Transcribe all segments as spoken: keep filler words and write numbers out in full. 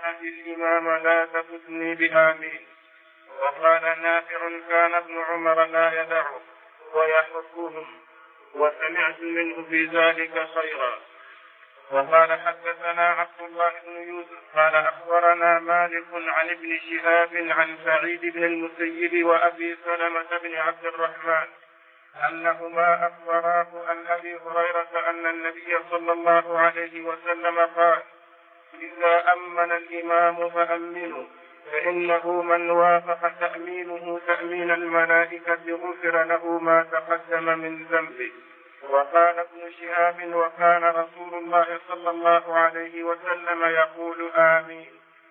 الإمام لا تفتني بآمين. وقال نافع كان ابن عمر لا يدعه ويحفهم، وسمعت منه في ذلك خيرا. وقال حدثنا عبد الله بن يوسف قال أخبرنا مالك عن ابن شهاب عن سعيد بن المسيب وأبي سلمة بن عبد الرحمن أنهما أخبراه عن أبي هريرة أن النبي صلى الله عليه وسلم قال: إذا أمن الإمام فأمنوا، فإنه من وافق تأمينه تأمين الملائكة غفر له ما تقدم من ذنبه. وقال ابن شهاب: وكان رسول الله صلى الله عليه وسلم يقول آمين.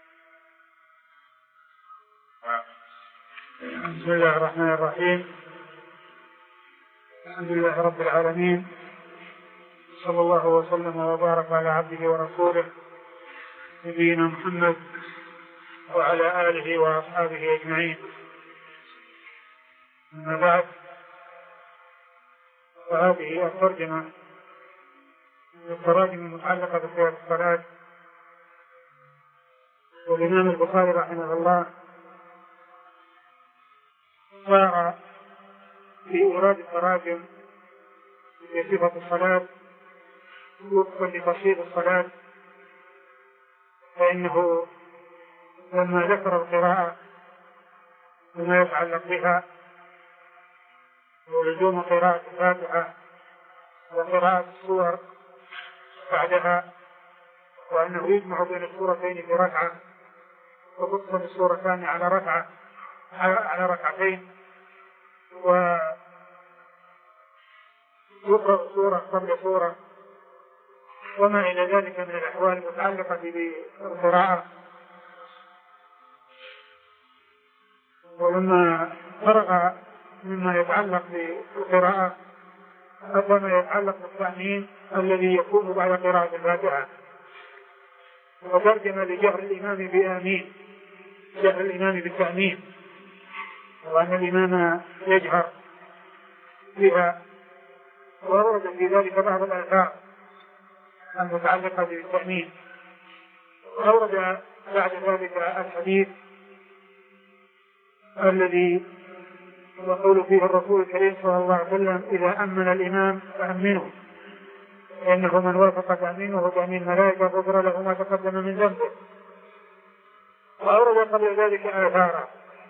بسم الله الرحمن الرحيم. الحمد لله رب العالمين، صلى الله وسلم وبارك على عبده ورسوله نبينا محمد وعلى آله وأصحابه أجمعين. أما بعد، فهذه الترجمة التراجم المتعلقة بصيغة الصلاة. والإمام البخاري رحمه الله صار في إيراد التراجم في صفة الصلاة وفقا لتفصيل الصلاة، فإنه لما ذكر القراءة وما يتعلق بها ولزوم قراءة الفاتحة وقراءة السور بعدها، وأنه يجمع بين السورتين في ركعة وتقسم السورتان على ركعة على ركعتين، ويقرأ سورة قبل سورة وما إلى ذلك من الأحوال المتعلقة بالقراءة. ولما فرغ مما يتعلق بالقراءة أتى ما يتعلق بالتأمين الذي يكون بعد قراءة الفاتحة، وترجم لجهر الإمام بآمين، جهر الإمام بالتأمين، وأن الإمام يجهر بها، وورد في ذلك بعض الآثار المتعلقة بالتأمين. أورد بعد ذلك الحديث الذي يقول فيه الرسول الكريم صلى الله عليه وسلم: إذا أمن الإمام فأمنوا، لأنه من وافق تأمينه تأمين الملائكة غفر له ما تقدم من ذنبه. وأورد قبل ذلك آثارا،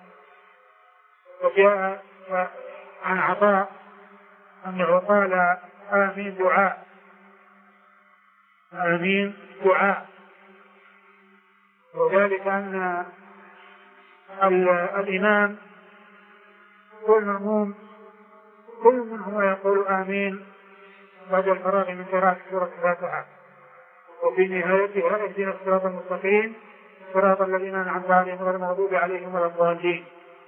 وجاء عن عطاء أنه قال: آمين دعاء، آمين دعاء، وذلك أن الإمام والمأموم كل منهما يقول آمين بعد الفراغ من قراءة سورة الفاتحة، وفي نهايتها: اهدنا الصراط المستقيم صراط الذين أنعمت عليهم غير المغضوب عليهم ولا الضالين.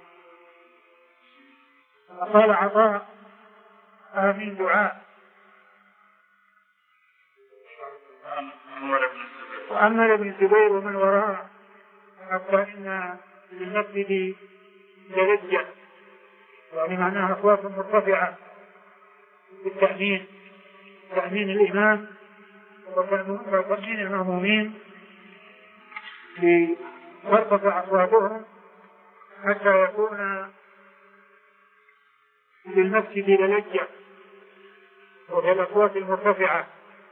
قال عطاء: آمين دعاء. وأما ابن الزبير ومن وراءه حتى إن للمسجد للجة، يعني معناها أصوات مرتفعة بالتأمين، تأمين الإمام وتأمين المأمومين لترتفع أصواتهم حتى يكون للمسجد للجة، وهي الأصوات المرتفعة.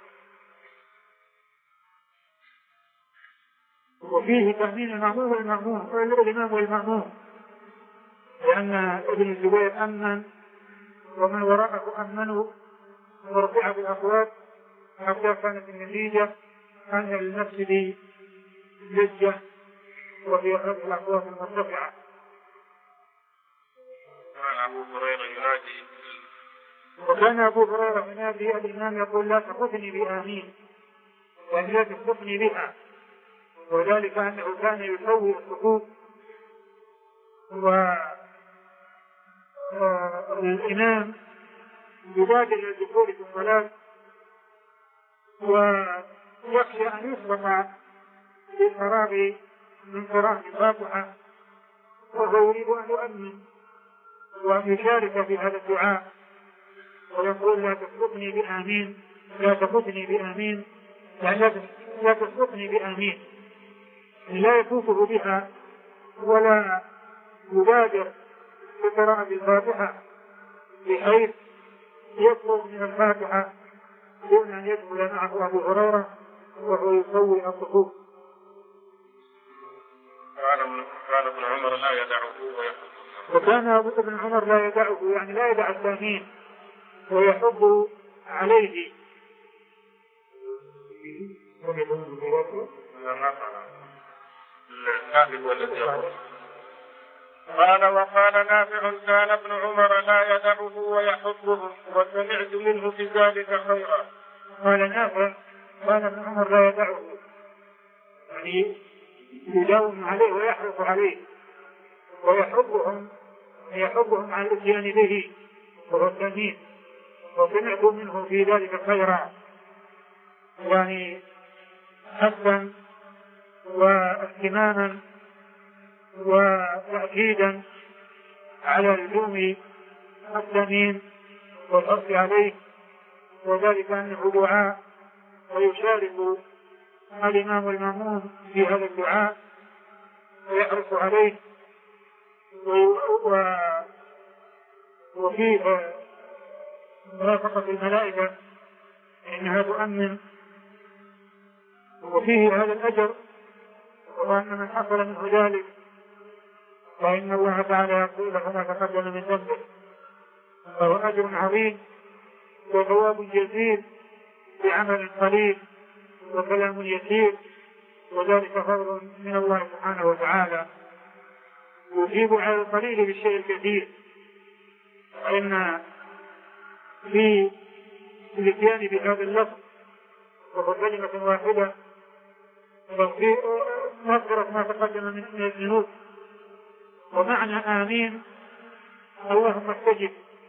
وفيه تأمين المأموم والمأموم والإمام والمأموم، لأن ابن الزبير أمن ومن وراءه أمنوا ورفعت الأصوات حتى كانت النتيجة أن للمسجد لجة وهي الأصوات المرتفعة. وكان أبو هريرة ينادي الإمام يقول: لا تخفني بآمين، وأن لا تخفني بها، وذلك أنه كان يسوي الصفوف، والإمام يبادر الدخول في الصلاة ويخشى أن يسبق بالفراغ من قراءة الفاتحة، وهو يريد أن يؤمن وأن يشارك في هذا الدعاء ويقول: لا تسبقني بآمين، لا تفوتني بآمين، يعني لا تسبقني بآمين. لا يفوته بها ولا يبادر بقراءة الفاتحة بحيث يطلب من الفاتحة دون أن يدخل معه أبو هريرة وهو يسوي الصفوف. كان ابن عمر لا يدعه ويحبه. وكان ابن عمر لا يدعه يعني لا يدع التأمين ويحب عليه. قال وقال نافع كان ابن عمر لا يدعه ويحبه وسمعت منه في ذلك خيرا. قال نافع كان ابن عمر لا يدعه يعني يداوم عليه ويحرص عليه ويحبهم يحبهم على الاتيان به وهو التأمين وسمعت منه في ذلك خيرا يعني حثا واهتماما وتأكيدا على لزوم التأمين والحرص عليه وذلك أنه دعاء ويشارك الإمام والمأموم في هذا الدعاء ويحرص عليه وفيه مرافقة الملائكة إنها تؤمن وفيه هذا الأجر وأن من حصل منه ذلك فإن الله تعالى يقول له ما تقدم من ذنبه فهو أجر عظيم وثواب جزيل بعمل قليل وكلام يسير وذلك فضل من الله سبحانه وتعالى يجيب على القليل بالشيء الكثير. فإن في الاتيان بهذا اللفظ وهو كلمة واحدة وفي مغفرة ما تقدم من الذنوب ومعنى آمين اللهم استجب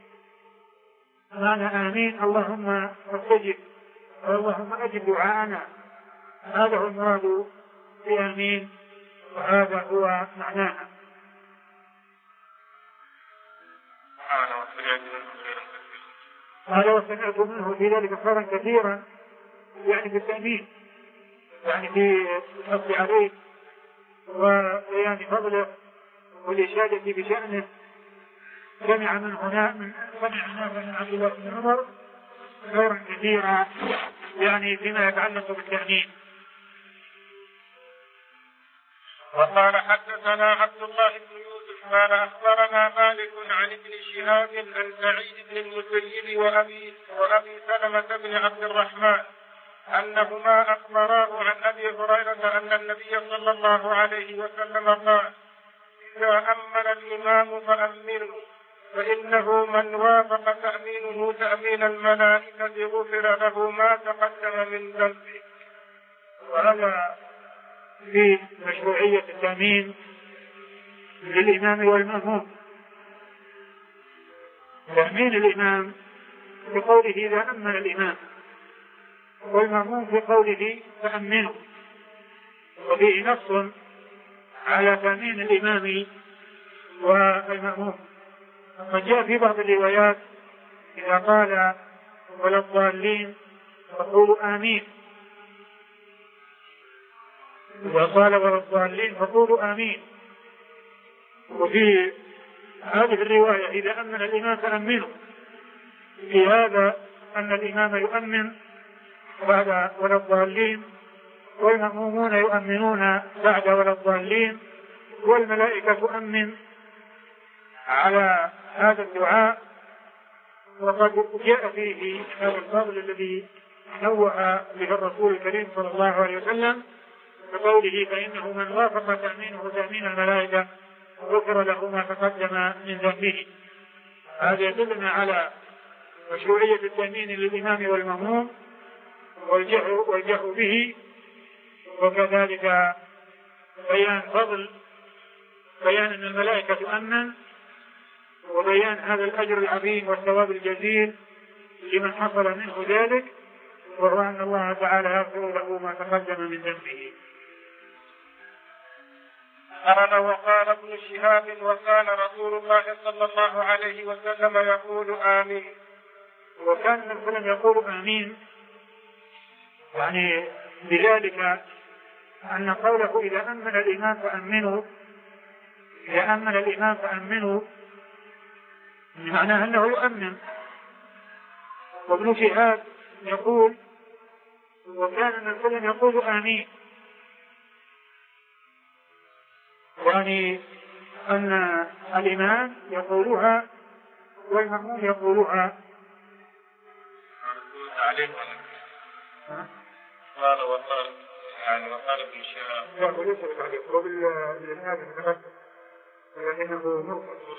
معنى آمين اللهم استجب اللهم أجب دعاءنا هذا هو المراد بآمين وهذا هو معناها. قال وسمعت منه في ذلك خيرا كثيرا يعني في التأمين يعني في الحث عليه وبيان فضله والإشادة بشأنه. سمع من هنا من سمع من عبد الله بن عمر خيرا كثيرا يعني فيما يتعلق بالتأمين. وقال حدثنا عبد الله بن يوسف قال أخبرنا مالك عن ابن شهاب عن سعيد بن المسيب وأبي, وأبي سلمة بن عبد الرحمن أنهما أخبراه عن أبي هريرة أن النبي صلى الله عليه وسلم قال إذا أمن الإمام فأمنوا فإنه من وافق تأمينه تأمين الملائكة غفر له ما تقدم من ذنبه. وهذا في مشروعية التأمين للإمام والمأموم. تأمين الإمام بقوله إذا أمن الإمام والمأموم بقوله فأمنوا وفيه نص على تأمين الإمام والمأموم. قد جاء في بعض الروايات إذا قال ولا الضالين فقولوا آمين إذا قال ولا الضالين فقولوا آمين. وفي هذه الرواية إذا أمن الإمام فأمنوا في هذا أن الإمام يؤمن بعد ولا الضالين والمأمومون يؤمنون بعد ولا الضالين والملائكة تؤمن على هذا الدعاء. وقد جاء فيه هذا الفضل الذي نوع به الرسول الكريم صلى الله عليه وسلم بقوله فإنه من وافق تأمينه تأمين الملائكة غفر له ما تقدم من ذنبه. هذا يدلنا على مشروعية التأمين للإمام والمأموم والجهر به وكذلك بيان فضل بيان أن الملائكة تؤمن وبيان هذا الأجر العظيم والثواب الجزيل لمن حصل منه ذلك وهو أن الله تعالى يغفر له ما تقدم من ذنبه. قال وقال ابن شهاب وكان رسول الله صلى الله عليه وسلم يقول آمين. وكان النبي صلى الله عليه وسلم يقول آمين يعني بذلك أن قوله إذا أمن الإمام فأمنوا إذا أمن الإمام فأمنوا معناه أنه يؤمن. وابن شهاب يقول وكان النبي صلى الله عليه وسلم يقول آمين، يعني أن الإمام يقولها والمأموم يقولها. قال وقال يعني وقال ابن شهاب لا وليس بالتعليق وبالإسناد المتقدم ولكنه مرسل.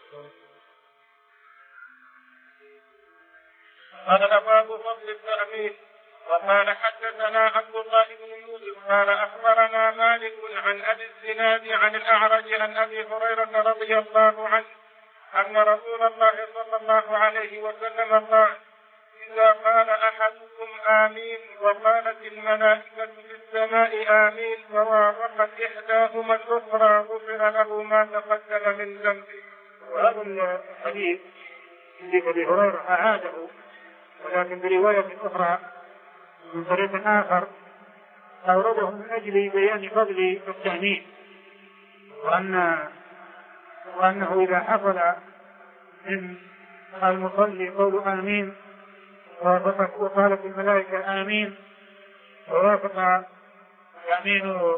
قال باب فضل التأمين. وقال حدثنا عبد الله بن يوسف قال أخبرنا مالك عن أبي الزناد عن الأعرج عن أبي هريرة رضي الله عنه أن رسول الله صلى الله عليه وسلم قال إذا قال أحدكم آمين وقالت الملائكة في السماء آمين فوافقت إحداهما الأخرى غفر له ما تقدم من ذنبه. وهذا الحديث لأبي هريرة أعاده ولكن برواية أخرى من طريق آخر أورده من أجل بيان فضل التأمين، وأن وأنه إذا حصل من المصلي قول آمين وقالت الملائكة آمين ووافق يمين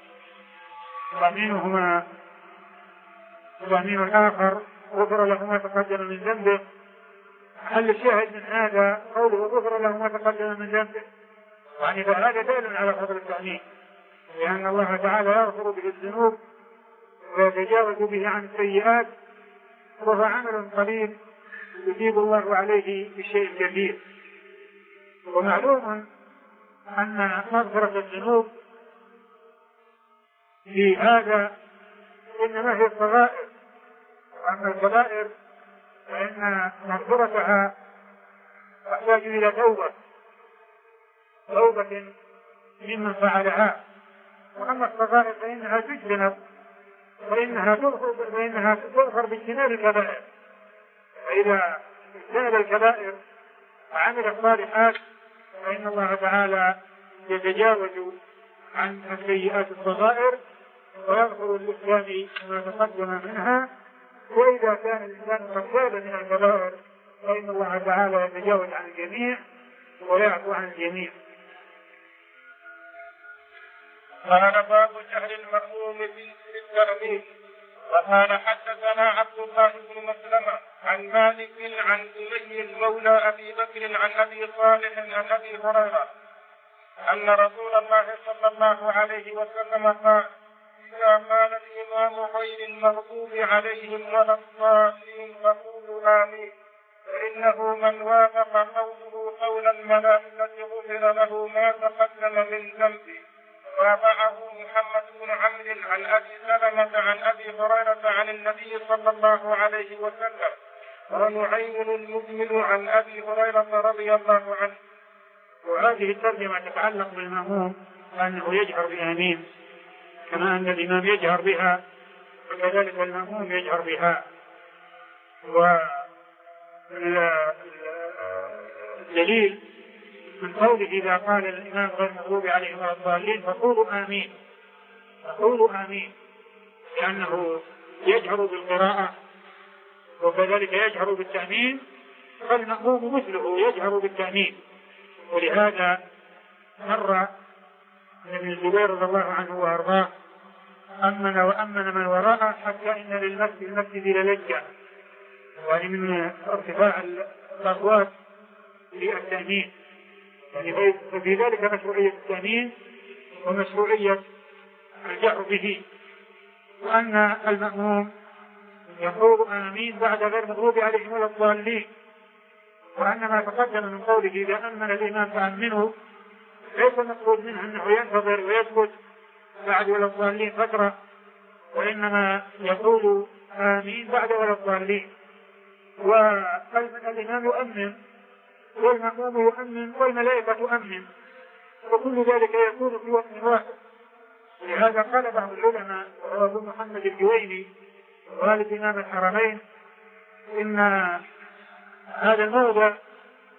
يمينهما ويمين الآخر غفر له ما تقدم من ذنبه. هل الشاهد من هذا قوله غفر له ما تقدم من ذنبه، يعني فهذا دال على فضل التأمين، لأن الله تعالى يغفر به الذنوب ويتجاوز به عن السيئات، وهو عمل قليل يجيب الله عليه بشيء كثير. ومعلوم أن مغفرة الذنوب في هذا إنما هي الصغائر، وأما الكبائر فإن مغفرتها تحتاج إلى توبة توبة ممن فعلها، وأما الصغائر فإنها تجتنب فإنها تغفر فإنها تغفر باجتناب الكبائر. فإذا اجتنب الكبائر وعمل الصالحات فإن الله تعالى يتجاوز عن السيئات الصغائر ويغفر للإسلام ما تقدم منها. وإذا كان الإنسان قد تاب من الكبائر فإن الله تعالى يتجاوز عن الجميع ويعفو عن الجميع. قال باب جهل المأموم بالتأمين. وقال حدثنا عبد الله بن مسلمة عن مالك عن أمي مولى أبي بكر عن أبي صالح عن أبي هريرة أن رسول الله صلى الله عليه وسلم قال إذا قال الإمام غير المغضوب عليهم ولا الضالين فقولوا آمين فإنه من وافق قوله قول الملائكة غفر له ما تقدم من ذنبه. وابعه محمد بن عمرو عن أبي سلمة عن أبي هريرة عن النبي صلى الله عليه وسلم ونعيم المجمل عن أبي هريرة رضي الله عنه. وهذه الترجمة تتعلق بالمأموم أنه يجهر بآمين كما أن الإمام يجهر بها وكذلك المأموم يجهر بها. والدليل من قوله إذا قال الإمام غير المغضوب عليهم ولا الضالين فقولوا آمين فقولوا آمين لأنه يجهر بالقراءة وكذلك يجهر بالتأمين، فالمأموم مثله يجهر بالتأمين. ولهذا مر ابن الزبير رضي الله عنه وأرضاه أمن وأمن من وراءه حتى إن للمسجد المسجد للجة، يعني من ارتفاع الأصوات للتأمين. يعني في ذلك مشروعية التأمين ومشروعية الجهر به. وأن المأموم يقول آمين بعد غير المغضوب عليهم ولا الضالين. وأن ما تقدم من قوله إذا أمن الإمام فأمنه ليس مقصود منه أنه ينتظر ويسكت بعد ولا الضالين فترة، وإنما يقول آمين بعد ولا الضالين. والإمام يؤمن والمأموم يؤمن والملائكة تؤمن، وكل ذلك يكون في وقت واحد. لهذا قال بعض العلماء وهو أبو محمد الجويني والد إمام الحرمين إن هذا الموضع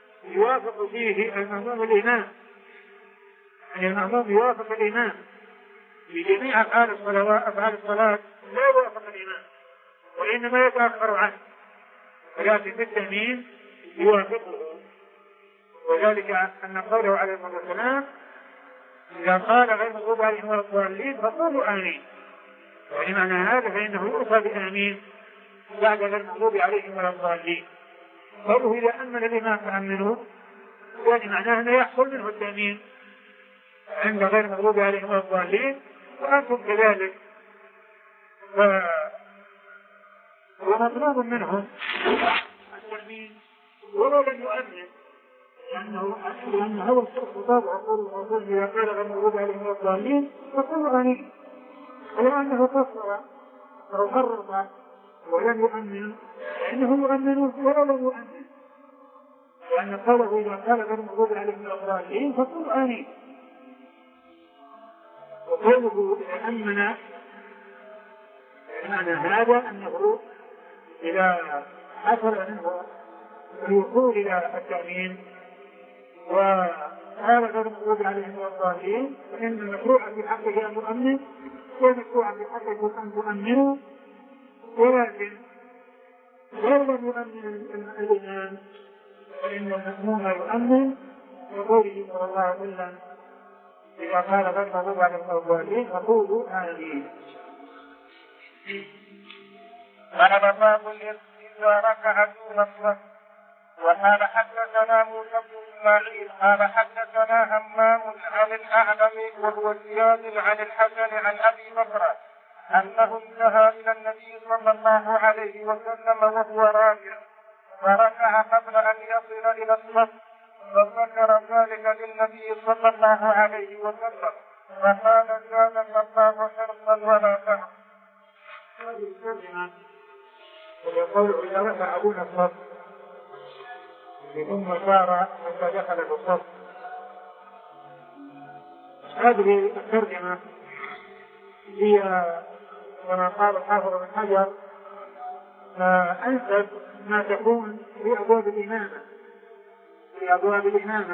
يوافق فيه المأموم الإمام، يعني المأموم يوافق الإمام في جميع أفعال الصلاة أفعال الصلاة لا يوافق الإمام وإنما يتأخر عنه، ولكن في التأمين يوافقه. وذلك أن قوله عليه الصلاة والسلام إذا قال غير المغضوب عليهم ولا الضالين فقولوا آمين، وبمعنى هذا فإنه يؤتى بآمين بعد غير المغضوب عليهم ولا الضالين. قوله إذا أمن الإمام فأمنوا يعني معناه أنه يحصل منه التأمين عند غير المغضوب عليهم ولا الضالين، وأنتم كذلك. ومطلوب منهم التأمين ولو لم يؤمن، لأنه لأن هذا الخطاب عقول الرسول إذا قال غير المغضوب عليهم ولا الضالين فقولوا آمين. ولو أنه قصر أو قرر ولم يؤمن فإنه يؤمن ولو لم يؤمن، لأن قوله إذا قال غير المغضوب عليهم ولا الضالين فقولوا آمين. وقوله إذا أمن معنى هذا أنه إذا حصل منه الوصول إلى التأمين وقال غير المغضوب عليهم ولا الضالين فإن المشروع في حقه أن يؤمن والمشروع في حقه أن تؤمنوا، ولكن لو لم يؤمن الإمام فإن المأموم يؤمن وقوله صلى الله عليه وسلم إذا قال غير المغضوب عليهم ولا الضالين فقولوا آمين. قال باب إذا ركع دون الصف. وقال حدثنا موسى بن إسماعيل قال حدثنا همام عن الأعلم وهو زياد عن الحسن عن أبي بكر أنه انتهى إلى النبي صلى الله عليه وسلم وهو راكع فركع قبل أن يصل إلى الصف، فذكر ذلك للنبي صلى الله عليه وسلم فقال زادك الله حرصا ولا تعب. هذه الترجمة ويقول إذا ركع دون الصف ثم صار حتى دخل في الصف. هذه الترجمة هي كما قال الحافظ بن حجر أنسب ما تكون في أبواب الإمامة في أبواب الإمامة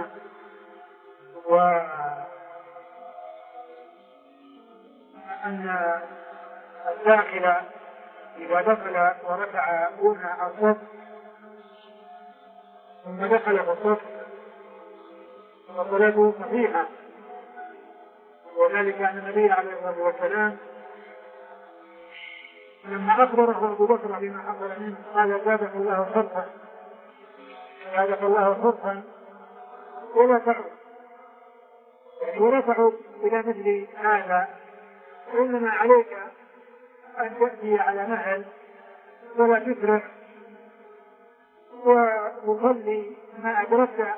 وأن الداخل إذا دخل وركع دون الصف ثم دخل في الصف فصلاته صحيحة، وذلك أن النبي عليه الصلاة والسلام لما أخبره أبو بكر بما حصل منه قال زادك الله حرصا زادك الله حرصا ولا تعد، ولا تعد إلى مثل هذا، إنما عليك أن تأتي على مهل ولا تسرع وتصلي ما أدركت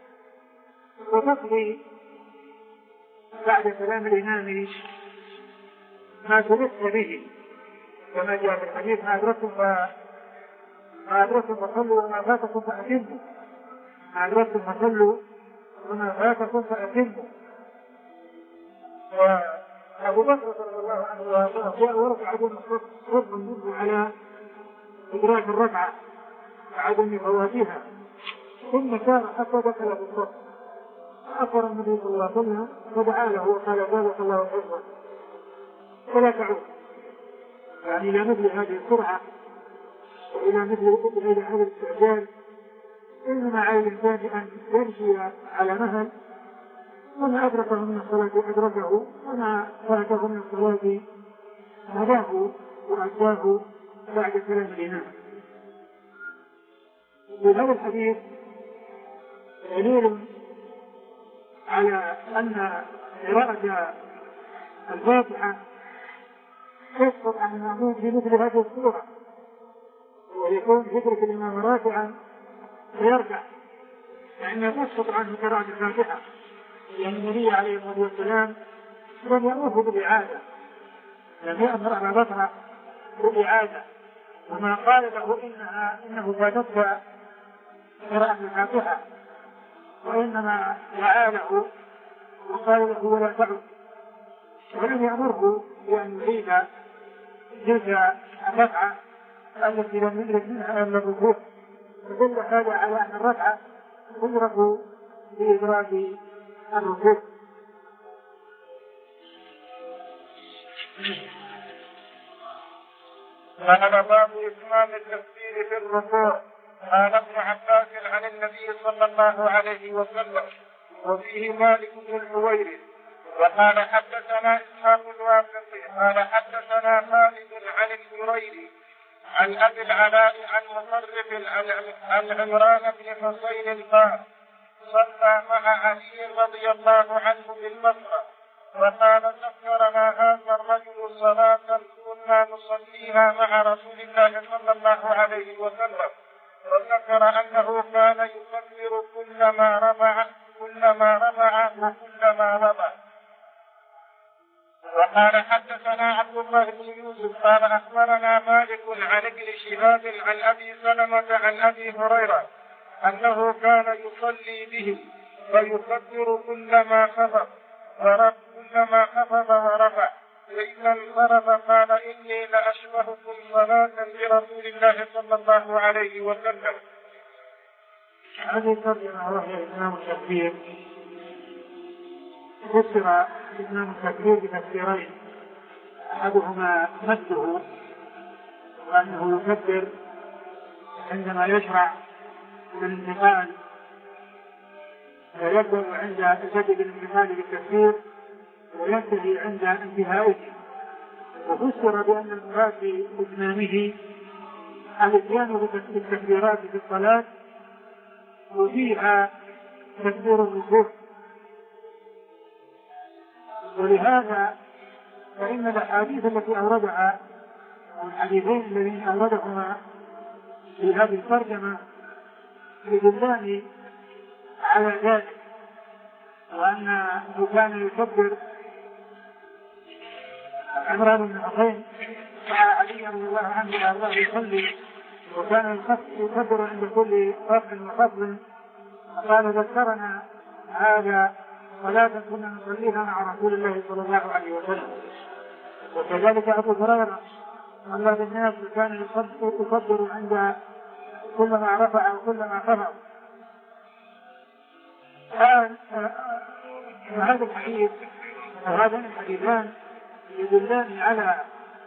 وتقضي بعد كلام الإمام ما تلفت به، كما جاء في الحديث ما أدركتم ما أدركتم فصلوا وما فاتكم فأتموا ما أدركتم فصلوا وما فاتكم فأتموا. وأبو بكر رضي الله عنه وارضاه جاء وركع دون الصف صرفا منه على إدراك الركعة وعدم فواتها، ثم سار حتى دخل في الصف فأخبر النبي صلى الله عليه وسلم فدعا له وقال زادك الله حرصا ولا تعود، يعني إلى مثل هذه السرعة وإلى مثل إلى هذا الاستعجال، إنما على الإنسان أن يمشي على مهل وما أدركه من الصلاة أدركه وما فاتته من الصلاة هداه وأداه بعد كلام الإمام. وهذا الحديث دليل على أن قراءة الفاتحة تسقط عن المأموم في مثل هذه الصورة، ويكون فكرة الإمام راكعا فيركع فإنها تسقط عنه قراءة الفاتحة، لأن النبي عليه الصلاة والسلام لم يأمره بالإعادة، لم يأمر أبا بكر بالإعادة، وما قال له إنها إنه فاتتك قراءة الفاتحة، وإنما دعا له وقال له ولا تعد، ولم يأمره بأن يعيد تلك الركعة التي لم يدرك منها إلا الركوع، فدل هذا على أن الركعة تدرك بإدراك الركوع. قال باب إتمام التكبير في الركوع. قال ابن عباس عن النبي صلى الله عليه وسلم وفيه مالك بن الحويرث. وقال حدثنا إسحاق الواسطي قال حدثنا خالد عن الجريري عن أبي العلاء عن مصرف عن عمران بن حسين قال صلى مع علي رضي الله عنه بالبصرة وقال ذكرنا هذا الرجل صلاة كنا نصليها مع رسول الله صلى الله عليه وسلم وذكر أنه كان يكبر كلما رفع كلما رفع وكلما رفع. وقال حدثنا عبد الله بن يوسف قال أخبرنا مالك عن ابن شهاب عن أبي سلمة عن أبي هريرة أنه كان يصلي بهم فيكبر كلما خفض ورفع كلما خفض ورفع فإذا انصرف قال إني لأشبهكم صلاة برسول الله صلى الله عليه وسلم. هذه الترجمة وهي إتمام التكبير. فسر إتمام التكبير بتفسيرين أحدهما مده وأنه يكبر عندما يشرع في الانتقال ويبدأ عند تجدد الانتقال بالتكبير وينتهي عند انتهائه. وفسر بأن المراد بإتمامه الاتيان بالتكبيرات في الصلاة وفيها تكبير الركوع. ولهذا فإن الأحاديث التي أوردها والحديثين الذين أوردهما في هذه الترجمة يدلان على ذلك وأنه كان يكبر عمران بن حسين مع علي رضي الله عنه وأرضاه يصلي وكان يكبر عند كل رفع وخفض. قال ذكرنا هذا صلاة كنا نصليها مع رسول الله صلى الله عليه وسلم. وكذلك أبو هريرة صلى بالناس كان يكبر عند كلما رفع وكلما خفض. هذا الحديث وهذان الحديثان يدلان على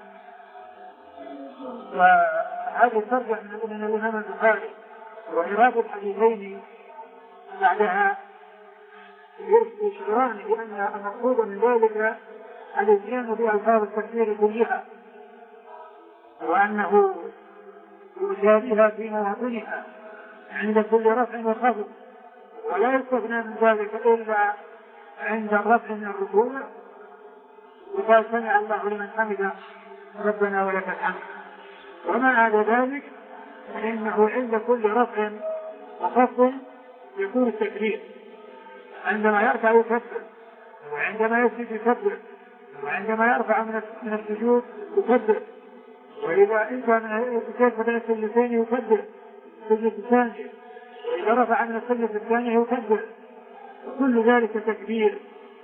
وهذه ترجع من الإمام البخاري وإرادة الحديثين بعدها يشعران بأن المقصود من ذلك الاتيان بألفاظ التكبير كلها وأنه يجاريها في مواطنها عند كل رفع وخفض ولا يستثنى من ذلك إلا عند الرفع من الركوع وقال سمع الله لمن حمده ربنا ولك الحمد. وما على ذلك فإنه عند كل رفع وخفض يكون التكبير. عندما يرفع يكبر وعندما يسجد يكبر وعندما يرفع من السجود يكبر وإذا انتهى من السجود بين السجدتين يكبر السجد الثاني وإذا رفع من السجد الثاني يكبر. كل ذلك تكبير.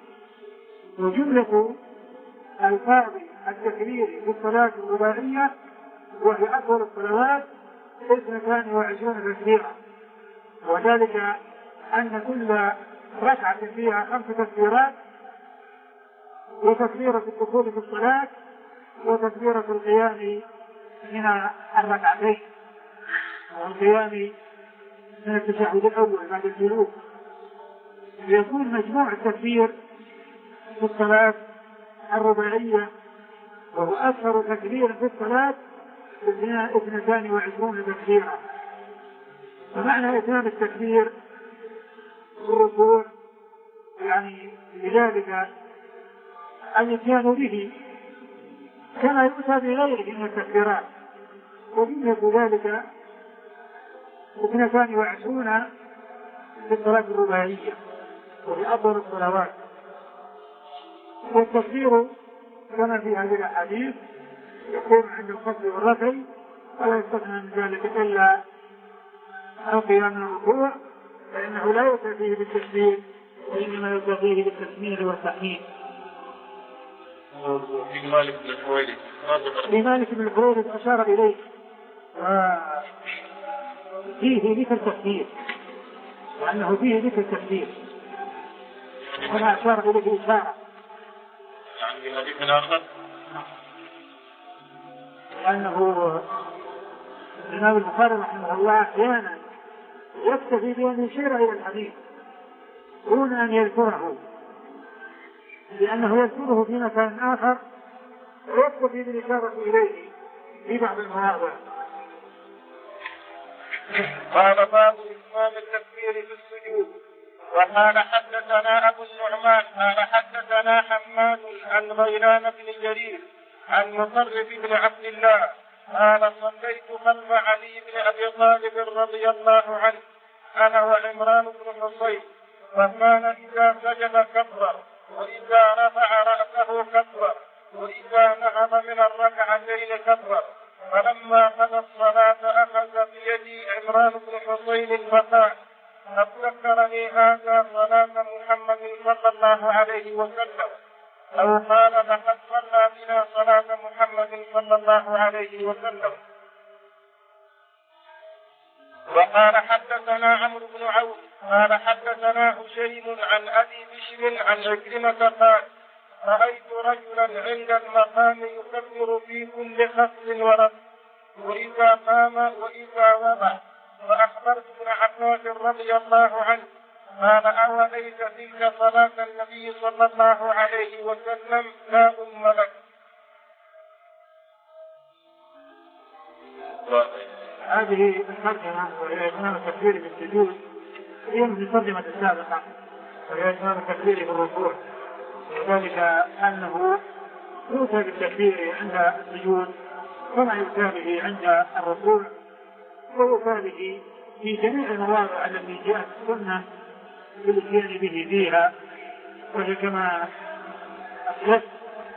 وجملة ألفاظ التكبير في الصلاة الرباعية وهي أطول الصلوات اثنتان وعشرون تكبيرا وذلك أن كل ركعة فيها خمس تكبيرات وتكبيرة الدخول في الصلاة وتكبيرة القيام من الركعتين والقيام من التشهد الأول بعد الجلوس. يكون مجموع التكبير في الصلاة الرباعية وهو أكثر تكبير في الصلاة اثنتان وعشرون تكبيرا. فمعنى إتمام التكبير في الركوع يعني لذلك الاتيان به كما يؤتى بغيره من التكبيرات وجملة ذلك اثنتان وعشرون في الصلاة الرباعية وفي أفضل الصلوات. والتكبير كما في هذه الأحاديث يكون عند الخفض والرفع ولا يستثنى من ذلك إلا القيام من الركوع فإنه لا يؤتى فيه بالتكبير وإنما يؤتى فيه بالتسميع والتحميد. في مالك بن الحويرث في مالك بن الحويرث أشار إليه فيه ذكر التكبير وأنه فيه ذكر التكبير وما أشار إليه إشارة يعني في الحديث الآخر لأنه الإمام البخاري رحمه الله أحيانا يكتفي بأن يشير إلى الحديث دون أن يذكره، لأنه يذكره في مكان آخر ويكتفي بالإشارة إليه في بعض المواضع. قال باب إتمام التكبير في السجود. وقال حدثنا أبو النعمان قال حدثنا حماد عن غيلان بن جرير عن مطرف بن عبد الله قال صليت خلف علي بن أبي طالب رضي الله عنه أنا وعمران بن حصين، فكان إذا سجد كبر وإذا رفع رأسه كبر وإذا نهض من الركعتين كبر. فلما قضى الصلاة أخذ بيدي عمران بن حصين فقال قد ذكرني هذا صلاة محمد صلى الله عليه وسلم، أو قال لقد صلى بنا صلاة محمد صلى الله عليه وسلم. وقال حدثنا عمرو بن عون قال حدثنا هشيم عن أبي بشر عن عكرمة قال رأيت رجلا عند المقام يكبر في كل خفض ورفع وإذا قام وإذا وضع، فأخبرت ابن عباس رضي الله عنه قال أوليس تلك صلاة النبي صلى الله عليه وسلم لا أم لك. هذه الترجمة وهي إتمام التكبير في السجود هي من الترجمة السابقة، وهي إتمام التكبير في الركوع، وذلك أنه يؤتى بالتكبير عند السجود كما يؤتى به عند الركوع، ويؤتى به في جميع المواضع التي جاءت السنة بالاتيان به فيها، وهي كما أسلفت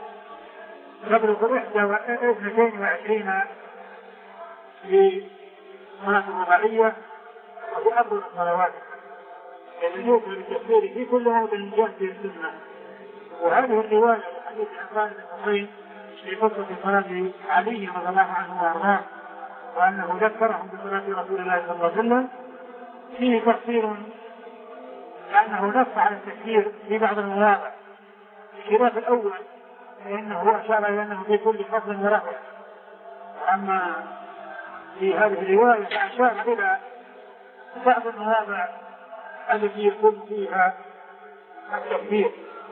تبلغ إحدى واثنتين وعشرين في صلاة الرباعية وفي أفضل الصلوات، يعني يؤتى بالتكبير في كل موضع جاءت به السنة. وهذه الرواية حديث عمران بن حصين في قصة صلاة علي رضي الله عنه وارضاه وأنه ذكرهم بصلاة رسول الله صلى الله عليه وسلم فيه تفسير لأنه نص على التكبير في بعض المواضع، الخلاف الأول فإنه أشار إلى أنه في كل خفض ورفع، أما في هذه الرواية فأشار إلى بعض المواضع التي يكون فيها التكبير.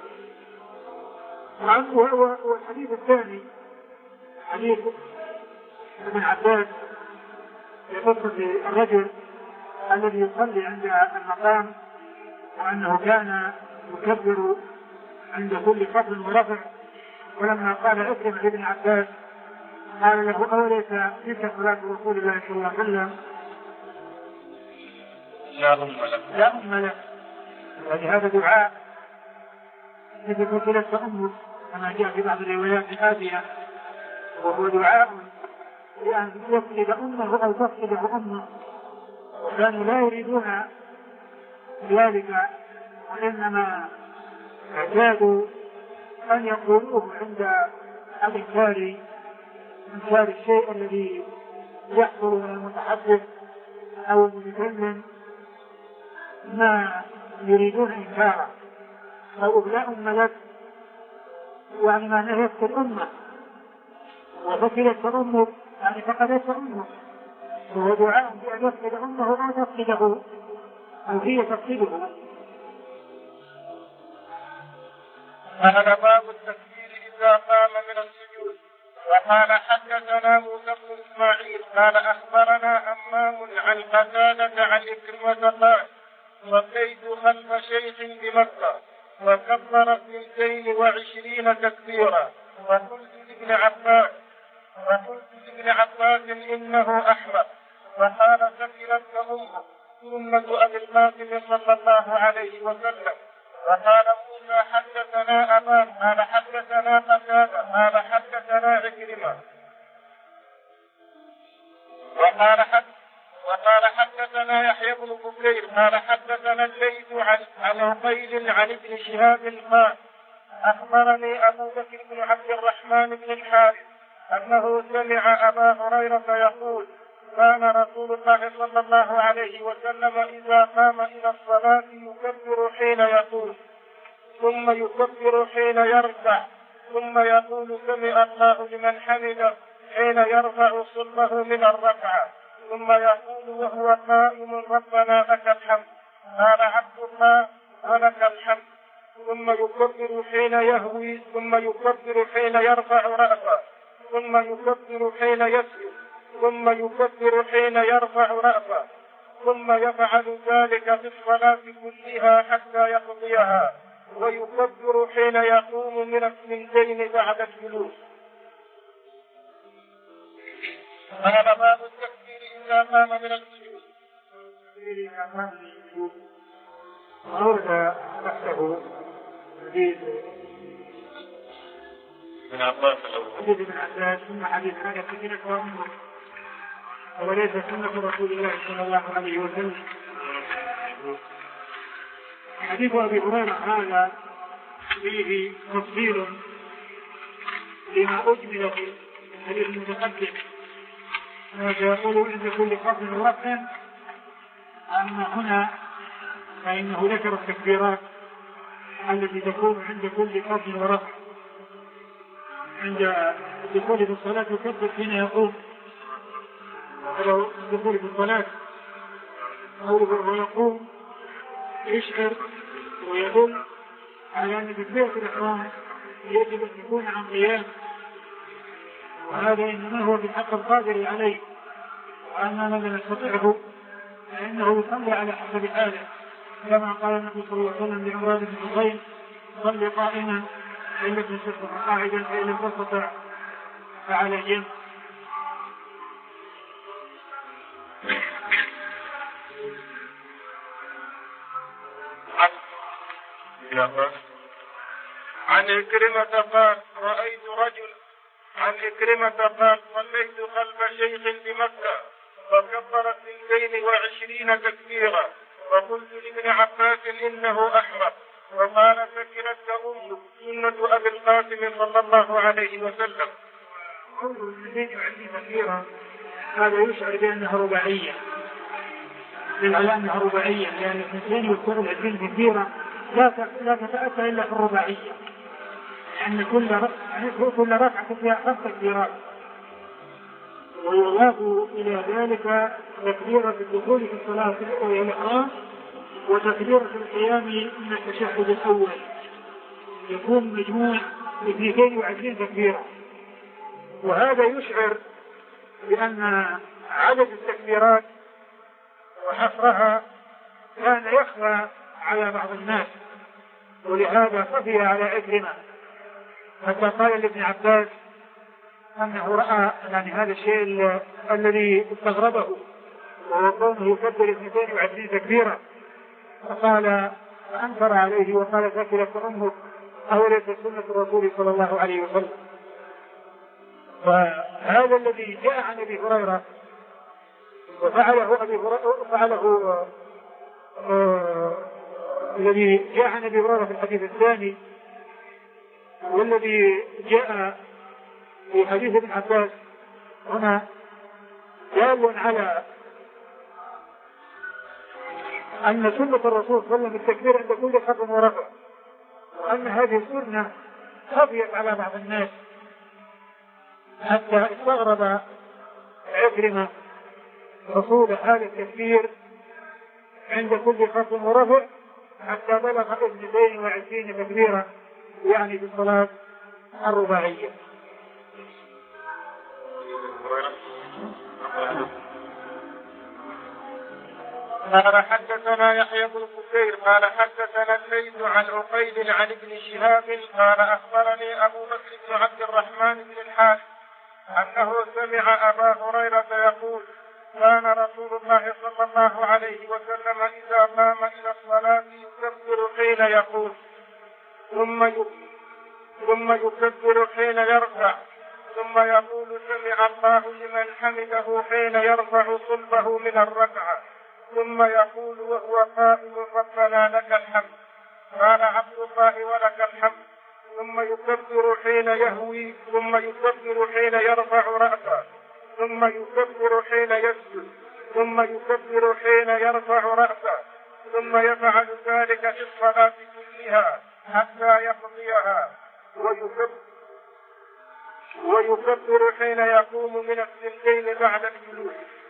والحديث الثاني حديث ابن عباس في قصة الرجل الذي يصلي عند المقام وأنه كان يكبر عند كل خفض ورفع، ولما قال عكرمة لابن عباس قال له أوليس تلك صلاة رسول الله صلى الله عليه وسلم لا أم لك لا أم لك، ولهذا دعاء الذي قتلت أمه كما جاء في بعض الروايات الآتية، وهو دعاء لأن يفقد أمه أو تفقده أمه، وكانوا لا يريدون ذلك، وإنما اعتادوا أن يقولوه عند الإنكار إنكار الشيء الذي يحصل من المتحدث أو المتكلم ما يريدون إنكاره. أو لا أم لك يعني ما نهيت الأمة وفكرت أمه يعني فقدت أمه، وهو دعاء بأن يفقد أمه أو تفقده أو هي تفقده. هذا باب التكبير إذا قام من السجود. وقال حدثنا موسى بن إسماعيل قال أخبرنا أمام عن قتادة عن عكرمة قال صليت خلف شيخ بمكة وكبر اثنتين وعشرين تكبيرا، وقلت لابن عباس وقلت لابن عباس إنه أحمد، فقال ثقلتك أمه سنة أبي القاسم صلى الله عليه وسلم. وقال موسى حدثنا أبان قال حدثنا قتادة قال حدثنا عكرمة وقال حد وقال حدثنا يحيى بن بكير قال حدثنا الليث عن عن عقيل عن ابن شهاب قال أخبرني أبو بكر بن عبد الرحمن بن الحارث أنه سمع أبا هريرة يقول كان رسول الله صلى الله عليه وسلم إذا قام إلى الصلاة يكبر حين يقول ثم يكبر حين يركع ثم يقول سمع الله لمن حمده حين يرفع صلبه من الركعة، ثم يقول وهو قائم ربنا لك الحمد، قال عبد الله ولك الحمد، ثم يكبر حين يهوي، ثم يكبر حين يرفع رأسه، ثم يكبر حين يسجد، ثم يكبر حين يرفع رأسه، ثم يفعل ذلك في الصلاة كلها حتى يقضيها، ويكبر حين يقوم من الثنتين بعد الجلوس. قال باب التكبير إذا قام من السجود. أورد تحته حديث ابن عباس حديث ابن عباس ثم حديث هذا كثيرة وأمه، وليس سنة رسول الله صلى الله عليه وسلم. حديث أبي هريرة هذا فيه تفصيل لما أجمل في الحديث المتقدم، ويقول عند كل خفض ورفع. أما هنا فإنه ذكر التكبيرات التي تكون عند كل خفض ورفع. عند الدخول في الصلاة يكبر حين يقوم، ولو الدخول في الصلاة أو يقوم يشعر ويدل على أن تكبيرة الإحرام يجب أن يكون عن قيام، وهذا إنما هو بالحق القادر عليه، وأما من لم يستطيعه فإنه يصلي على حسب حاله، كما قال النبي صلى الله عليه وسلم لعمران بن حصين صل قائما فإن لم تستطع قاعدا فإن لم تستطع فعلى جنب. عن إكرمة قال رأيت رجل عن إكرمة قال صليت خلف شيخ بمكة فكبر اثنتين وعشرين تكبيرا، فقلت لابن عباس إنه أحمد، وقال سكنتك أمك سنة أبي القاسم صلى الله عليه وسلم. قوله اثنتين وعشرين تكبيرا هذا يشعر بأنها رباعية، على أنها رباعية، لأن اثنتين يذكر عشرين تكبيرا لا تتأتى إلا في الرباعية، لأن كل رفعة كل رفعة فيها خمس تكبيرات، ويضاف إلى ذلك تكبيرة الدخول في الصلاة وهي الإحرام، وتكبيرة القيام من التشهد الأول، يكون مجموع اثنتين وعشرين تكبيرة. وهذا يشعر بأن عدد التكبيرات وحصرها كان يخفى على بعض الناس، ولهذا خفي على عكرمة، حتى قال لابن عباس أنه رأى يعني هذا الشيء الذي استغربه، وهو كونه يكبر اثنتين وعشرين تكبيرة، فقال فأنكر عليه وقال ذكرت أمك أو ليس سنة الرسول صلى الله عليه وسلم. فهذا الذي جاء عن أبي هريرة وفعله أبي هريرة فعله آه الذي جاء عن أبي هريرة في الحديث الثاني، والذي جاء في حديث ابن عباس هنا دال على أن سنة الرسول صلى الله عليه وسلم التكبير عند كل خفض ورفع، وأن هذه السنة خفيت على بعض الناس حتى استغرب عكرمة حصول حال التكبير عند كل خفض ورفع حتى بلغ اثنتين وعشرين تكبيرة، يعني في الصلاة الرباعية. قال حدثنا يحيى بن كثير قال حدثنا الليث عن عقيل عن ابن شهاب قال أخبرني أبو بكر بن عبد الرحمن بن الحارث أنه سمع أبا هريرة يقول كان رسول الله صلى الله عليه وسلم إذا قام إلى الصلاة يكبر حين يقول ثم ثم يكبر حين يرفع، ثم يقول سمع الله لمن حمده حين يرفع صلبه من الركعة، ثم يقول وهو قائم ربنا لك الحمد، قال عبد الله ولك الحمد، ثم يكبر حين يهوي، ثم يكبر حين يرفع رأسه، ثم يكبر حين يسجد، ثم يكبر حين يرفع رأسه، ثم يفعل ذلك في الصلاة كلها حتى يقضيها، ويكبر حين يقوم من الثنتين بعد الجلوس.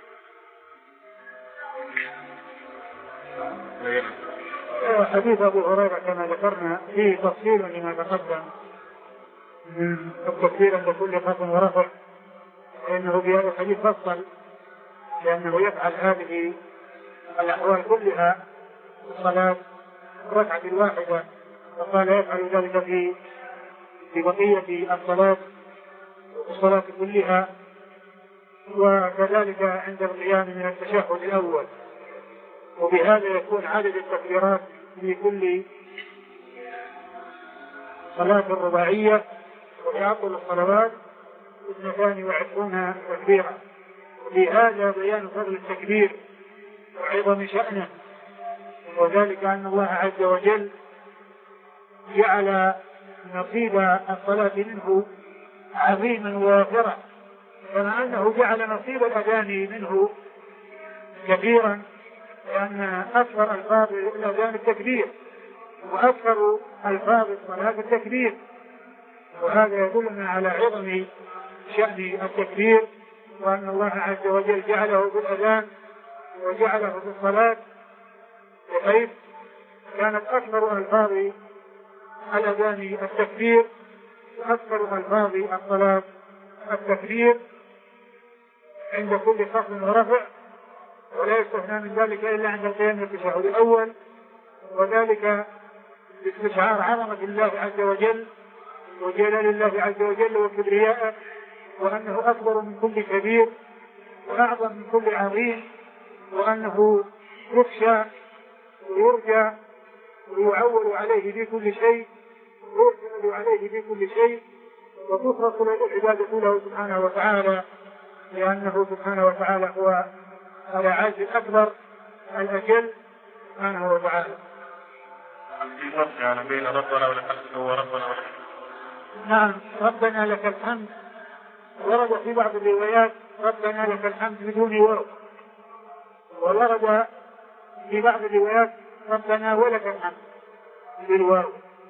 حديث أبو هريرة كما ذكرنا فيه تفصيل لما تقدم من التكبير عند كل خفض ورفع، فإنه في هذا الحديث فصل لأنه يفعل هذه الأحوال كلها في الصلاة ركعة الواحدة، وقال يفعل ذلك في في بقية الصلاة الصلاة كلها، وكذلك عند القيام من التشهد الأول. وبهذا يكون عدد التكبيرات في كل صلاة رباعية وفي أفضل الصلوات اثنتان وعشرون تكبيرا. بهذا بيان فضل التكبير وعظم شأنه، وذلك أن الله عز وجل جعل نصيب الصلاة منه عظيما ووافرا، كما أنه جعل نصيب الأذان منه كثيرا، لأن أكثر ألفاظ الأذان التكبير وأكثر ألفاظ الصلاة التكبير، وهذا يدلنا على عظم شأن التكبير، وأن الله عز وجل جعله في الأذان وجعله في الصلاة، بحيث كانت أكثر ألفاظ الأذان التكبير وأكثر ألفاظ الصلاة التكبير عند كل خفض ورفع، ولا يستثنى من ذلك إلا عند القيام التشهد الأول، وذلك باستشعار عظمة الله عز وجل وجلال الله عز وجل وكبريائه، وأنه أكبر من كل كبير وأعظم من كل عظيم، وأنه يخشى ويرجى ويعول عليه في كل شيء ويرجى عليه في كل شيء، وتفرق العبادة له سبحانه وتعالى، لأنه سبحانه وتعالى هو العز الأكبر الأجل سبحانه وتعالى. في فرق يعني بين ربنا والحمد وربنا والحمد. نعم، ربنا لك الحمد ورد في بعض الروايات ربنا لك الحمد بدون واو، وورد في بعض الروايات ربنا ولك الحمد بالواو.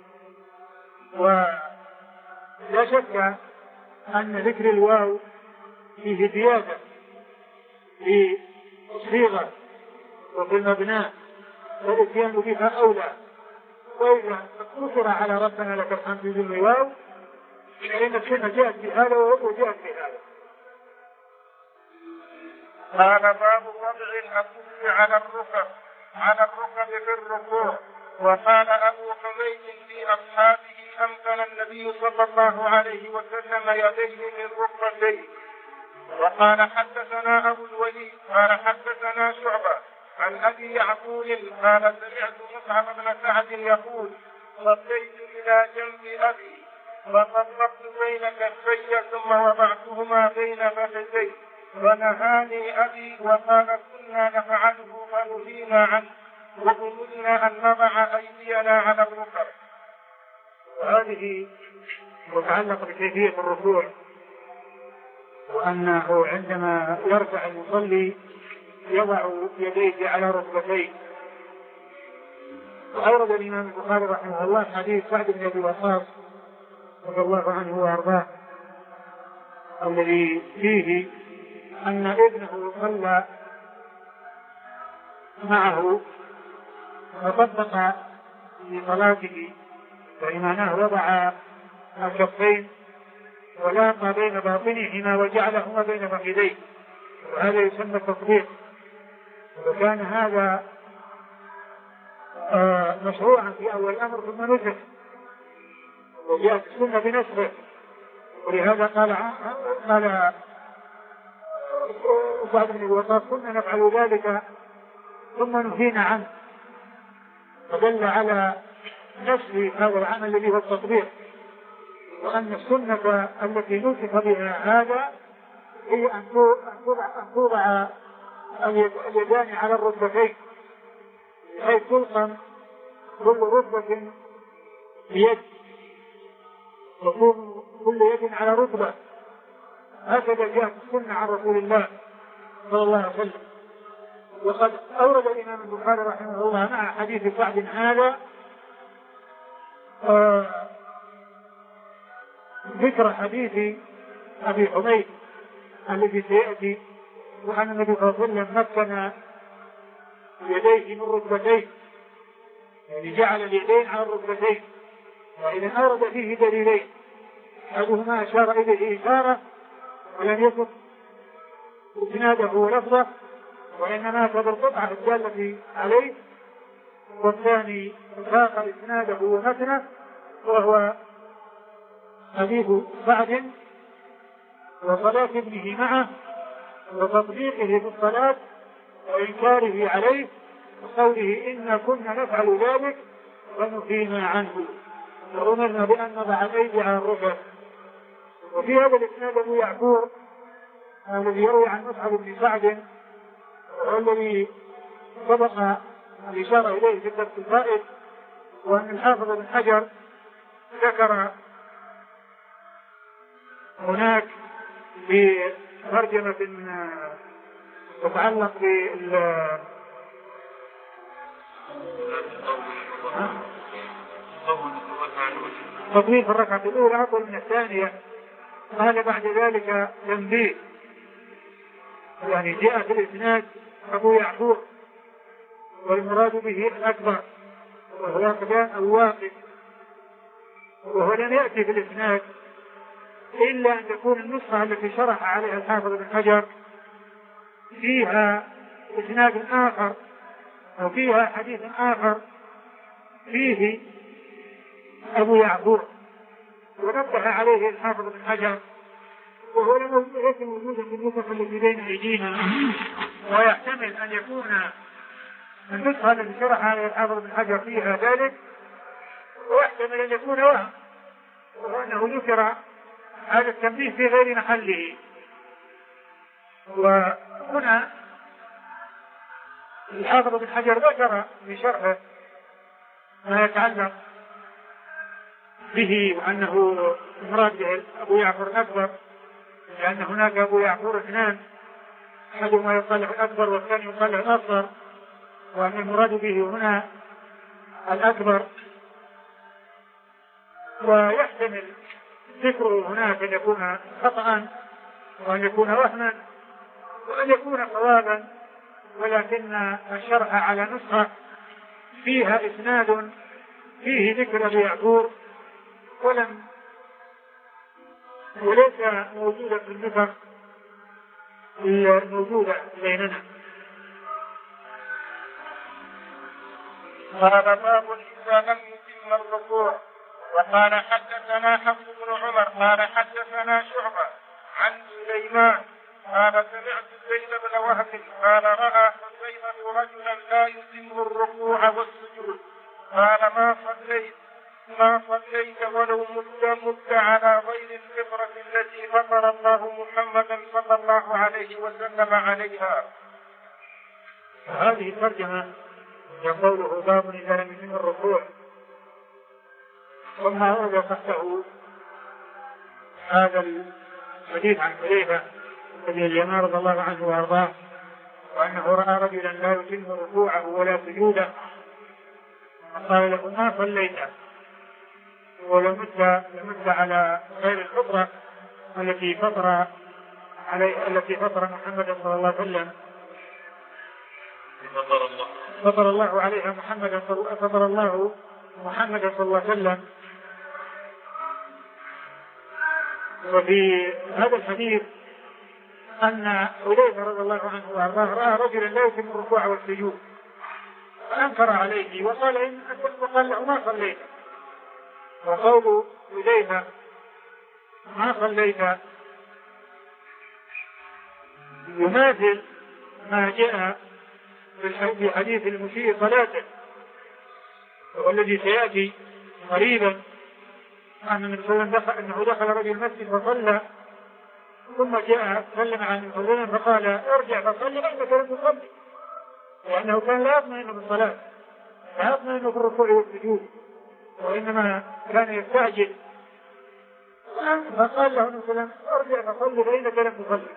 ولا شك أن ذكر الواو فيه زيادة في الصيغة وفي المبنى، والاتيان بها أولى، وإذا اقتصر على ربنا لك الحمد بدون واو فإن السنة جاءت بهذا وجاءت بهذا. قال باب وضع الأكف على الركب على الركب في الركوع. وقال أبو حميد في أصحابه أمكن النبي صلى الله عليه وسلم يديه من ركبتيه. وقال حدثنا أبو الوليد قال حدثنا شعبة عن أبي يعقوب قال سمعت مصعب بن سعد يقول صليت إلى جنب أبي فطبقت بين كفي ثم وضعتهما بين فخذي ونهاني أبي وقال كنا نفعله فنهينا عنه وأمرنا أن نضع أيدينا على الركب. وهذه متعلقة بكيفية الركوع، وأنه عندما يرفع المصلي يضع يديه على ركبتيه. وأورد الإمام البخاري رحمه الله حديث سعد بن أبي وقاص رضي الله عنه وأرضاه الذي فيه أن ابنه صلى معه فطبق في صلاته، فإمامه وضع الكفين ولاقى بين باطنهما وجعلهما بين فخذيه، وهذا يسمى التطبيق. وكان هذا آه مشروعا في أول الأمر ثم نسخ، وجاءت السنة بنسخه، ولهذا قال قال سعد بن أبي وقاص كنا نفعل ذلك ثم نهينا عنه، فدل على نسخ هذا العمل الذي هو التطبيق، وأن السنة التي نسخ بها هذا هي أن توضع اليدان على الركبتين، بحيث تلقم كل ركبة بيد وتكون كل يد على ركبة. هكذا جاءت السنة عن رسول الله صلى الله عليه وسلم. وقد أورد الإمام البخاري رحمه الله مع حديث سعد هذا آه ذكر حديث أبي حميد الذي سيأتي، وأن النبي صلى الله عليه وسلم مكن يديه من ركبتين، يعني جعل اليدين على الركبتين، وإذا أورد فيه دليلين أحدهما أشار إليه إشارة ولم يصف إسناده ولفظه وإنما أخذ القطعة الدالة عليه، والثاني ساق إسناده ومتنه وهو حديث سعد وصلاة ابنه معه وتطبيقه في الصلاة وإنكاره عليه وقوله إن كنا نفعل ذلك ونهينا عنه وأمرنا بأن نضع الأيدي على الركب. وفي هذا الإسناد أبو يعقوب الذي يروي عن مصعب بن سعد والذي سبق الإشارة إليه في الدرس الفائت، وأن الحافظ بن حجر ذكر هناك في ترجمة تتعلق بال تطويل في الركعة الأولى أطول من الثانية. قال بعد ذلك تنبيه، يعني جاء في الإسناد أبو يعقوب والمراد به الأكبر وهو قدام أو واقف، وهو لم يأتي في الإسناد إلا أن تكون النسخة التي شرح عليها الحافظ بن حجر فيها إسناد آخر أو فيها حديث آخر فيه أبو يعقوب ونبه عليه الحافظ بن حجر، وهو ليس موجودا في النسخ التي بين أيدينا، ويحتمل أن يكون النسخة التي شرح عليها الحافظ بن حجر فيها ذلك، ويحتمل أن يكون وهم، وأنه ذكر هذا التنبيه في غير محله. وهنا الحافظ بن حجر ذكر في شرحه ما يتعلق به وأنه المراد به أبو يعفر الأكبر، لأن هناك أبو يعفر اثنان، أحدهما يقال له الأكبر والثاني يقال له الأصغر، وأن المراد به هنا الأكبر. ويحتمل ذكره هناك أن يكون خطأ وأن يكون وهما وأن يكون صوابا، ولكن الشرح على نسخة فيها إسناد فيه ذكر أبي يعقوب ولم وليس موجودا في النسخ الموجودة بيننا. قال باب إذا لم يتم الركوع. وقال حدثنا حفص بن عمر قال حدثنا شعبة عن سليمان قال سمعت زيد بن وهب قال رأى حذيفة رجلا لا يتم الركوع والسجود قال ما صليت ما صليت ولو مت مت على غير الفطرة التي فطر الله محمدا صلى الله عليه وسلم عليها. هذه الترجمة يقوله باب إذا لم يتم الركوع، ثم ورد تحته هذا الحديث عن حذيفة الذي اليمان رضي الله عنه وارضاه، وأنه رأى رجلا لا يتم ركوعه ولا سجوده قال له ما صليت ولمت لمت على غير الفطرة التي فطر عليه التي فطر محمد صلى الله عليه وسلم فطر الله فطر الله عليها محمد فطر الله محمد صلى الله عليه وسلم. وفي هذا الحديث أن حذيفة رضي الله عنه وارضاه رأى رجلا لا يتم الركوع والسجود فأنكر عليه وقال إن وقال له ما صليت. وقول حذيفة ما صليت يماثل ما جاء في حديث المسيء صلاته والذي سيأتي قريبا أن النبي صلى الله عليه وسلم أنه دخل رجل المسجد فصلى ثم جاء سلم عن المصلين فقال ارجع فصلي فإنك لم تصلي، لأنه كان لا يطمئن بالصلاة لا يطمئن بالركوع والسجود وإنما كان يستعجل، فقال له النبي صلى الله عليه وسلم ارجع فصلي فإنك لم تصلي.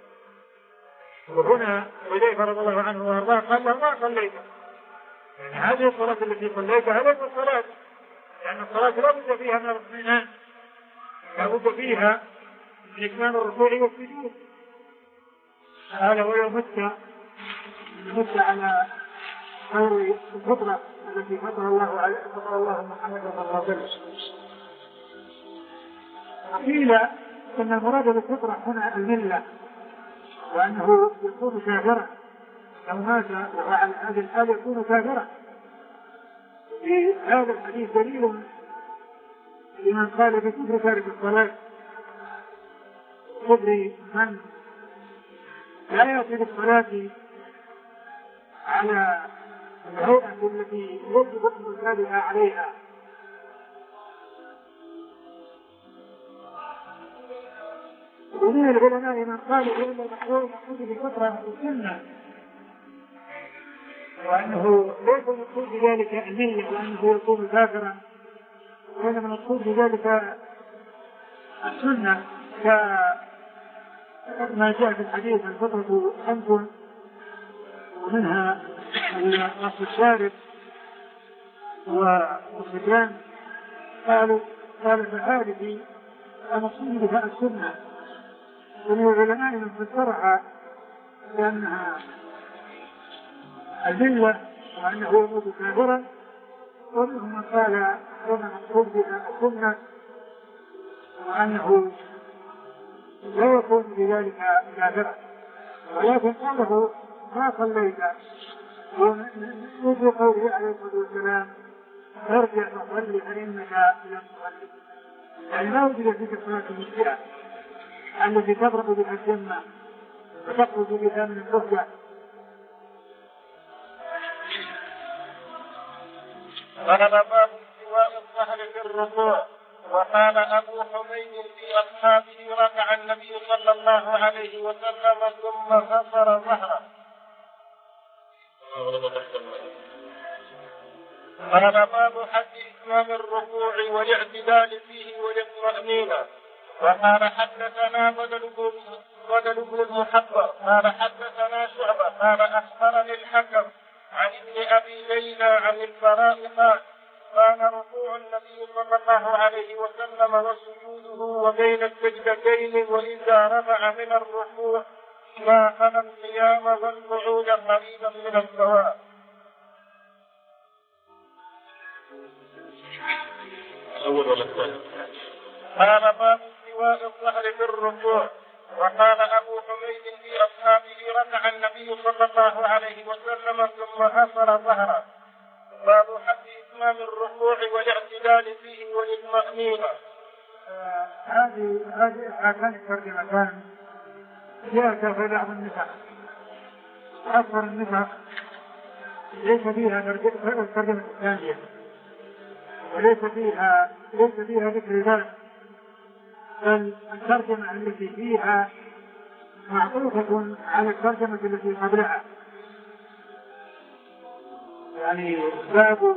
وهنا حذيفة رضي الله عنه وارضاه قال له ما صليت، يعني هذه الصلاة التي صليتها ليست الصلاة، لأن الصلاة لا بد فيها من الاطمئنان، لا بد فيها من إكمال الركوع والسجود. هذا ولو مت مت على غير الفطرة التي فطر الله عليه فطر الله محمد صلى الله عليه وسلم. قيل إن المراد بالفطرة هنا الملة، وأنه يكون كافرا لو مات وهو على هذه الحال يكون كافرا. في هذا الحديث دليل لمن قال بكفر تارك الصلاة، كفر من لا يأتي بالصلاة على الهيئة التي يجب أن يتابع عليها. ومن العلماء من قالوا بأن المحظور مقصود بالفطرة والسنة، وأنه ليس المقصود بذلك الملة وأنه يكون كافرا، وإنما المقصود بذلك السنة كما جاء في الحديث الفطرة خمس ومنها نصف الشارب والصبيان. قالوا قال فهذه المقصود بها السنة. ومن العلماء من فسرها بأنها الملة وأنه يموت كافرا، ومنهم من قال إن المقصود بها السنة وأنه لا يكون بذلك كافرا. ولكن قاله ما صليت ويجي قوله عليه الصلاة والسلام ارجع فصلي فإنك لم تصلي، يعني ما وجد فيك الصلاة المشكلة التي تبرق بها الذمة وتخرج بها من الركعة. قال باب استواء الظهر في الركوع. وقال أبو حميد في أصحابه ركع النبي صلى الله عليه وسلم ثم غفر ظهره. قال باب حد إتمام الركوع والاعتدال فيه والاطمئنان. وقال حدثنا بدل بن المحبر قال حدثنا شعبة قال أخبرني الحكم عن ابن أبي ليلى عن البراء قال كان ركوع النبي صلى الله عليه وسلم وسجوده وبين السجدتين وإذا رفع من الركوع ما خلا القيام والقعود قريبا من السواء. قال باب استواء الظهر في الركوع. وقال أبو حميد في أصحابه ركع النبي صلى الله عليه وسلم ثم حصر ظهره. باب حد إتمام الركوع والاعتدال فيه والإطمئنان. هذه هذه هاتان الترجمتان جاءت في بعض النسخ. أكثر النسخ ليس فيها الترجمة الثانية وليس فيها ليس فيها ذكر ذلك، بل الترجمة التي فيها معطوفة على الترجمة التي قبلها. يعني باب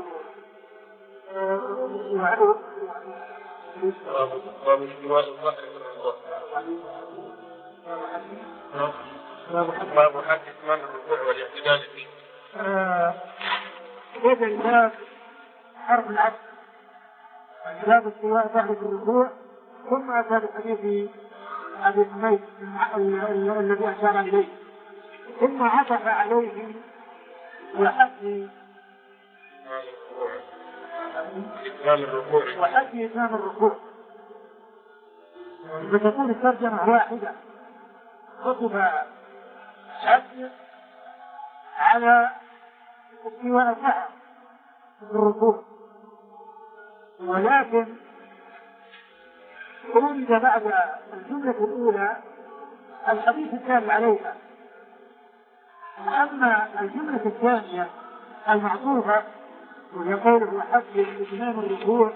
باب حد إتمام الركوع والاعتدال فيه. هذا الباب حرف العطف، باب استواء ظهر في الركوع، ثم أتى بحديث أبي حميد الذي أشار إليه، ثم عطف عليه وحد وحد إتمام الركوع. فتكون الترجمة واحدة، خطب حد على استواء الظهر في الركوع، ولكن ورد بعد الجملة الأولى الحديث الثاني عليها. أما الجملة الثانية المعطوفة وهي قوله حد إتمام الركوع،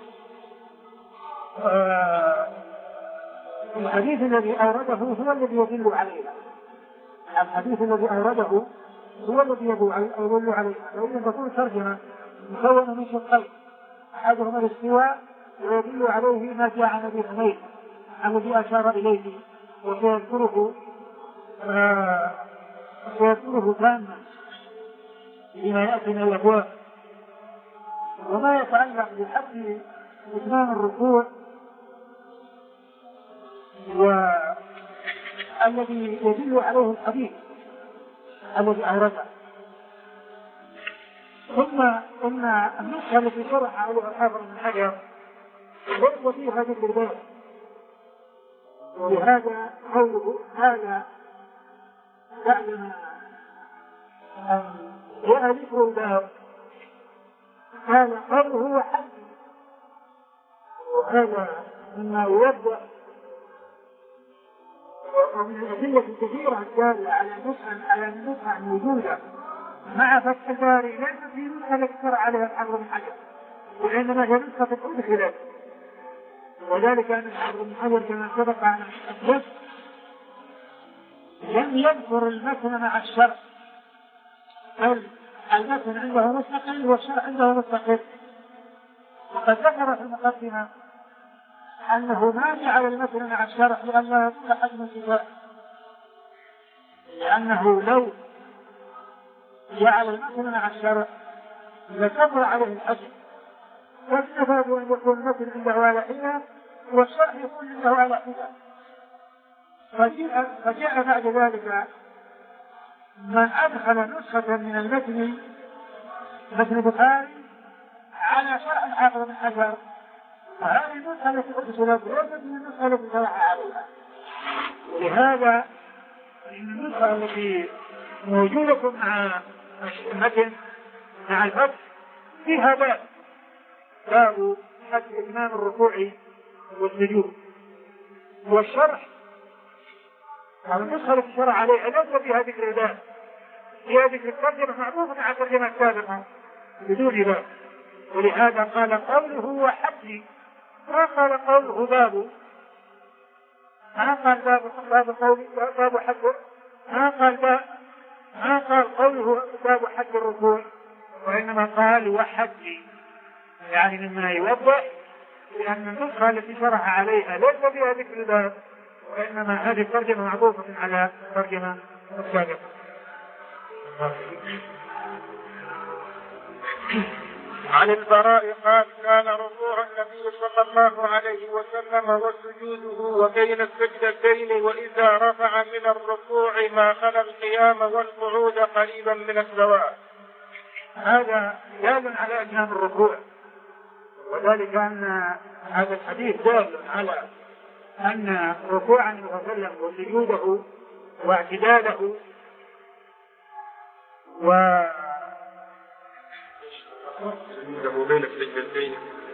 الحديث الذي أورده هو الذي يدل عليها. الحديث الذي أورده هو الذي يدل عليها. فإذا تكون ترجمة مكونة من شقين، أحدهما الاستواء ويدل عليه ما جاء عن أبي حميد الذي أشار إليه وسيذكره سيذكره تاما فيما يأتي من الأبواب. وما يتعلق بحد إتمام الركوع و الذي يدل عليه الحديث الذي أورده. ثم إن النسخة التي شرح عليها الحافظ بن حجر ليس فيها ذكر ذلك، ولهذا قوله هذا بعدما جاء ذكر الباب هذا قوله هو حد، وهذا مما يبدأ ومن الأدلة الكثيرة الدالة على نسخة على النسخة موجودة مع فتح الباري ليس في نسخة يكثر عليها الحافظ بن حجر، وإنما هي نسخة أدخلت، وذلك أن الحافظ بن حجر كما سبق على الأسلف لم يذكر المتن مع الشرع، بل المتن عنده مستقل والشرع عنده مستقل. وقد ذكر في المقدمة أنه ما جعل المتن مع الشرع لأنه يكون حجم الكتاب، لأنه لو جعل المتن مع الشرع لكثر عليه الحجم، فاستفاد أن يكون المتن عنده على حدة والشرع يكون عنده على حدة. فجاء, فجاء بعد ذلك من أدخل نسخة من المتن متن البخاري على شرع الحافظ بن حجر، فهذه النسخة التي أدخلت ليست من النسخة التي شرع عليها. ولهذا النسخة التي موجودة مع المتن مع الفتح فيها باب باب حد إتمام الركوع والسجود، والشرح على النسخة التي شرع عليها ليس فيها ذكر الباب، فيها ذكر الترجمة معروفة على الترجمة السابقة بدون باب. ولهذا قال قوله هو حد، ما قال قوله باب، ما قال باب باب قول باب حد، ما قال باب ما قال قوله باب حد الركوع، وإنما قال وحد، يعني مما يوضح لأن النسخة التي شرح عليها ليس فيها ذكر الباب، وإنما هذه الترجمة معطوفة على الترجمة السابقة. عن البراء قال كان ركوع النبي صلى الله عليه وسلم وسجوده وبين السجدتين وإذا رفع من الركوع ما خلا القيام والقعود قريبا من السواء. هذا دال على إتمام الركوع، وذلك أن هذا الحديث دال على أن ركوع النبي صلى الله عليه وسلم وسجوده واعتداله و سجوده بين السجدتين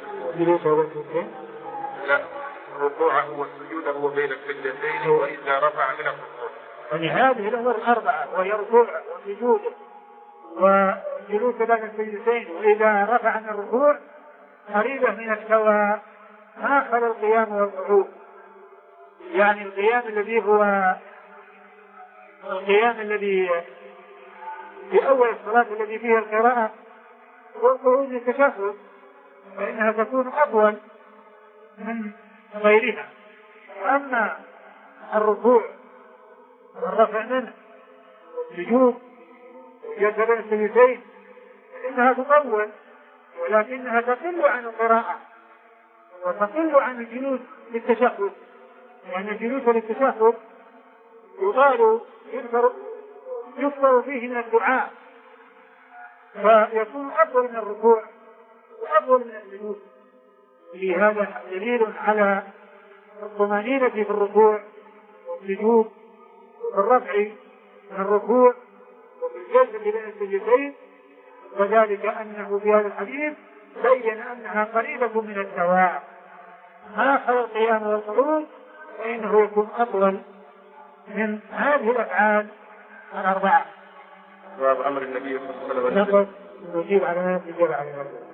لا ركوعه وسجوده بين السجدتين وإذا رفع من الركوع، يعني هذه الأمور الأربعة وهي ركوع وسجوده وجلوس بين السجدتين وإذا رفع من الركوع قريبة من السواء ما خلا القيام والقعود، يعني القيام الذي هو القيام الذي في أول الصلاة الذي فيها القراءة والقعود للتشهد فإنها تكون أطول من غيرها. أما الركوع والرفع منه والسجود والجلوس بين السجدتين فإنها تطول، ولكنها تقل عن القراءة وتقل عن الجلوس للتشهد، لأن الجلوس للتشهد يقال يكثر فيه من الدعاء فيكون أفضل من الركوع وأفضل من السجود. لهذا دليل على الطمأنينة في الركوع والسجود والرفع من الركوع وفي الجلسة بين السجدتين، وذلك أنه في هذا الحديث بين أنها قريبة من السواء ما خلا القيام والقعود، فإنه يكون أطول من هذه الأفعال الأربعة. باب أمر النبي صلى الله عليه وسلم نجيب على ما يجب على